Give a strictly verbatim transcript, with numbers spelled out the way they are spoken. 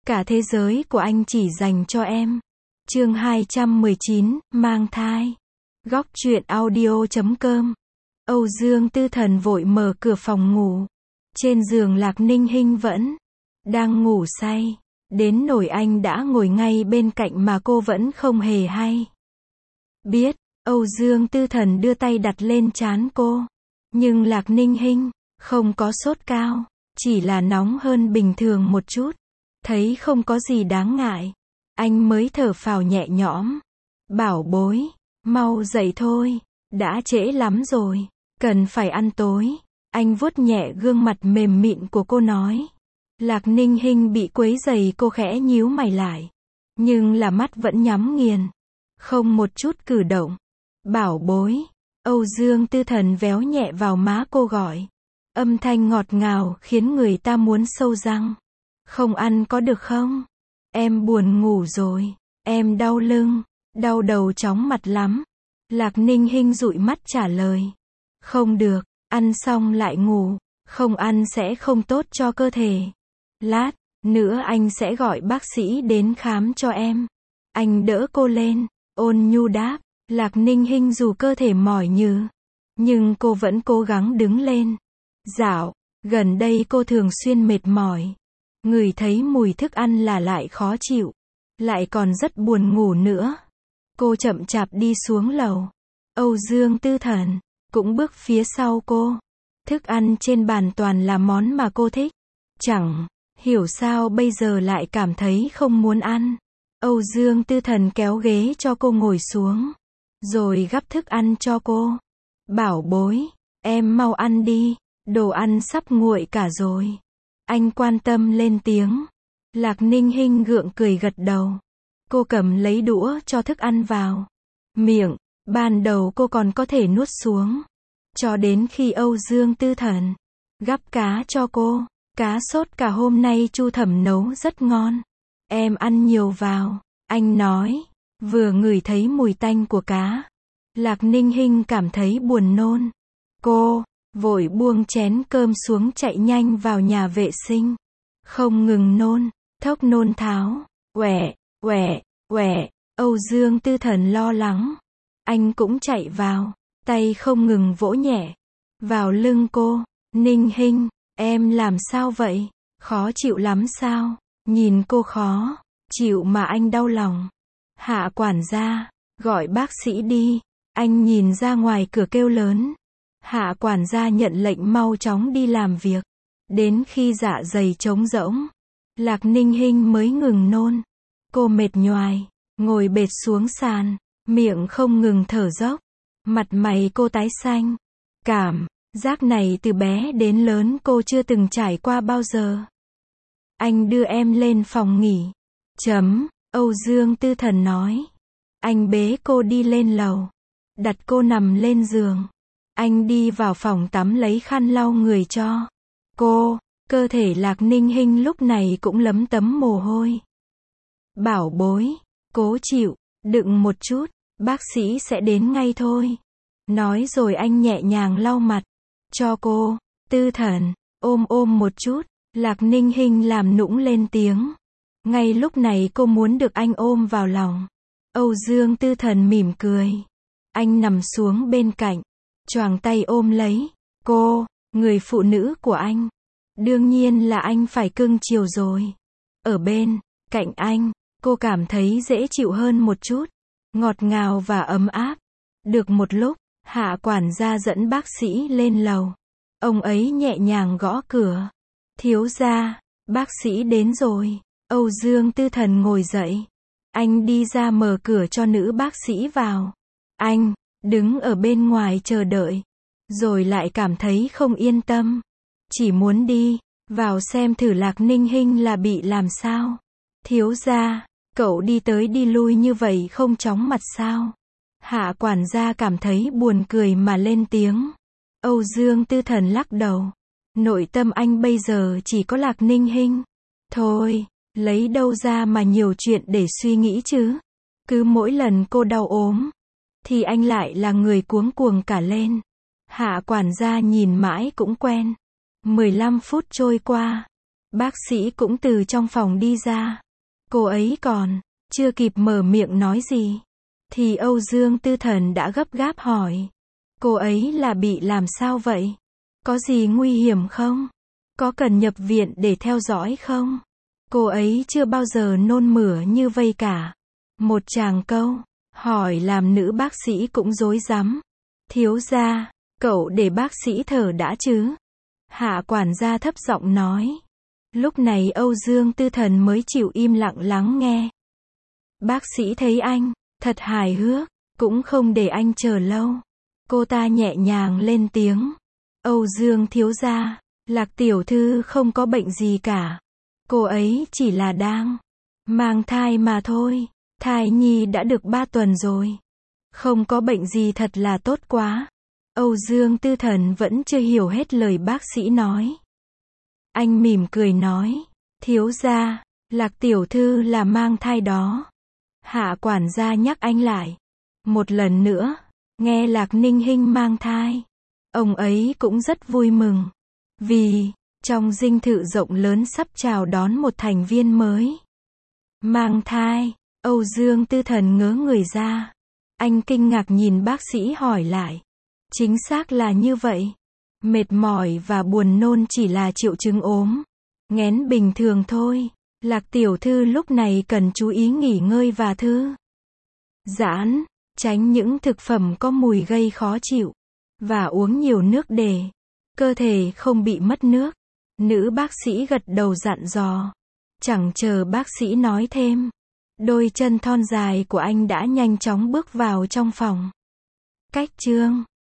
Cả thế giới của anh chỉ dành cho em. Chương hai trăm mười chín, mang thai. Góc truyện audio chấm com. Âu Dương Tư Thần vội mở cửa phòng ngủ. Trên giường Lạc Ninh Hinh vẫn đang ngủ say. Đến nỗi anh đã ngồi ngay bên cạnh mà cô vẫn không hề hay biết. Âu Dương Tư Thần đưa tay đặt lên trán cô. Nhưng Lạc Ninh Hinh không có sốt cao, chỉ là nóng hơn bình thường một chút. Thấy không có gì đáng ngại, anh mới thở phào nhẹ nhõm. Bảo bối, mau dậy thôi, đã trễ lắm rồi, cần phải ăn tối. Anh vuốt nhẹ gương mặt mềm mịn của cô nói. Lạc Ninh Hinh bị quấy rầy, cô khẽ nhíu mày lại, nhưng là mắt vẫn nhắm nghiền, không một chút cử động. Bảo bối. Âu Dương Tư Thần véo nhẹ vào má cô gọi. Âm thanh ngọt ngào khiến người ta muốn sâu răng. Không ăn có được không? Em buồn ngủ rồi, em đau lưng, đau đầu chóng mặt lắm. Lạc Ninh Hinh dụi mắt trả lời. Không được, ăn xong lại ngủ, không ăn sẽ không tốt cho cơ thể. Lát nữa anh sẽ gọi bác sĩ đến khám cho em. Anh đỡ cô lên, ôn nhu đáp. Lạc Ninh Hinh dù cơ thể mỏi nhừ, nhưng cô vẫn cố gắng đứng lên. Dạo gần đây cô thường xuyên mệt mỏi, ngửi thấy mùi thức ăn là lại khó chịu, lại còn rất buồn ngủ nữa. Cô chậm chạp đi xuống lầu. Âu Dương Tư Thần cũng bước phía sau cô. Thức ăn trên bàn toàn là món mà cô thích. Chẳng hiểu sao bây giờ lại cảm thấy không muốn ăn. Âu Dương Tư Thần kéo ghế cho cô ngồi xuống, rồi gắp thức ăn cho cô. Bảo bối, em mau ăn đi, đồ ăn sắp nguội cả rồi. Anh quan tâm lên tiếng. Lạc Ninh Hinh gượng cười gật đầu. Cô cầm lấy đũa cho thức ăn vào miệng. Ban đầu cô còn có thể nuốt xuống, cho đến khi Âu Dương Tư Thần gắp cá cho cô. Cá sốt cả hôm nay Chu Thẩm nấu rất ngon. Em ăn nhiều vào, anh nói. Vừa ngửi thấy mùi tanh của cá, Lạc Ninh Hinh cảm thấy buồn nôn. Cô vội buông chén cơm xuống chạy nhanh vào nhà vệ sinh. Không ngừng nôn, thốc nôn tháo. Uể, uể, uể. Âu Dương Tư Thần lo lắng. Anh cũng chạy vào, tay không ngừng vỗ nhẹ vào lưng cô. Ninh Hinh, em làm sao vậy? Khó chịu lắm sao? Nhìn cô khó chịu mà anh đau lòng. Hạ quản gia, gọi bác sĩ đi. Anh nhìn ra ngoài cửa kêu lớn. Hạ quản gia nhận lệnh mau chóng đi làm việc. Đến khi dạ dày trống rỗng, Lạc Ninh Hinh mới ngừng nôn. Cô mệt nhoài, ngồi bệt xuống sàn, miệng không ngừng thở dốc. Mặt mày cô tái xanh. Cảm giác này từ bé đến lớn cô chưa từng trải qua bao giờ. Anh đưa em lên phòng nghỉ. Chấm. Âu Dương Tư Thần nói. Anh bế cô đi lên lầu, đặt cô nằm lên giường. Anh đi vào phòng tắm lấy khăn lau người cho cô. Cơ thể Lạc Ninh Hinh lúc này cũng lấm tấm mồ hôi. Bảo bối, cố chịu, đựng một chút, bác sĩ sẽ đến ngay thôi. Nói rồi anh nhẹ nhàng lau mặt cho cô. Tư Thần, ôm ôm một chút. Lạc Ninh Hinh làm nũng lên tiếng. Ngay lúc này cô muốn được anh ôm vào lòng. Âu Dương Tư Thần mỉm cười. Anh nằm xuống bên cạnh, choàng tay ôm lấy cô, người phụ nữ của anh. Đương nhiên là anh phải cưng chiều rồi. Ở bên cạnh anh, cô cảm thấy dễ chịu hơn một chút, ngọt ngào và ấm áp. Được một lúc, Hạ quản gia dẫn bác sĩ lên lầu. Ông ấy nhẹ nhàng gõ cửa. Thiếu gia, bác sĩ đến rồi. Âu Dương Tư Thần ngồi dậy. Anh đi ra mở cửa cho nữ bác sĩ vào. Anh đứng ở bên ngoài chờ đợi, rồi lại cảm thấy không yên tâm. Chỉ muốn đi vào xem thử Lạc Ninh Hinh là bị làm sao. Thiếu gia, cậu đi tới đi lui như vậy không chóng mặt sao? Hạ quản gia cảm thấy buồn cười mà lên tiếng. Âu Dương Tư Thần lắc đầu. Nội tâm anh bây giờ chỉ có Lạc Ninh Hinh thôi. Lấy đâu ra mà nhiều chuyện để suy nghĩ chứ? Cứ mỗi lần cô đau ốm, thì anh lại là người cuống cuồng cả lên. Hạ quản gia nhìn mãi cũng quen. mười lăm phút trôi qua. Bác sĩ cũng từ trong phòng đi ra. Cô ấy còn chưa kịp mở miệng nói gì, thì Âu Dương Tư Thần đã gấp gáp hỏi. Cô ấy là bị làm sao vậy? Có gì nguy hiểm không? Có cần nhập viện để theo dõi không? Cô ấy chưa bao giờ nôn mửa như vây cả. Một tràng câu hỏi làm nữ bác sĩ cũng rối rắm. Thiếu gia, cậu để bác sĩ thở đã chứ? Hạ quản gia thấp giọng nói. Lúc này Âu Dương Tư Thần mới chịu im lặng lắng nghe. Bác sĩ thấy anh thật hài hước, cũng không để anh chờ lâu. Cô ta nhẹ nhàng lên tiếng. Âu Dương thiếu gia, Lạc tiểu thư không có bệnh gì cả. Cô ấy chỉ là đang mang thai mà thôi. Thai nhi đã được ba tuần rồi. Không có bệnh gì thật là tốt quá. Âu Dương Tư Thần vẫn chưa hiểu hết lời bác sĩ nói. Anh mỉm cười nói. Thiếu gia, Lạc tiểu thư là mang thai đó. Hạ quản gia nhắc anh lại. Một lần nữa, nghe Lạc Ninh Hinh mang thai. Ông ấy cũng rất vui mừng. Vì, trong dinh thự rộng lớn sắp chào đón một thành viên mới. Mang thai, Âu Dương Tư Thần ngớ người ra. Anh kinh ngạc nhìn bác sĩ hỏi lại. Chính xác là như vậy. Mệt mỏi và buồn nôn chỉ là triệu chứng ốm nghén bình thường thôi. Lạc tiểu thư lúc này cần chú ý nghỉ ngơi và thư giãn, tránh những thực phẩm có mùi gây khó chịu, và uống nhiều nước để cơ thể không bị mất nước. Nữ bác sĩ gật đầu dặn dò. Chẳng chờ bác sĩ nói thêm, đôi chân thon dài của anh đã nhanh chóng bước vào trong phòng. Cách chương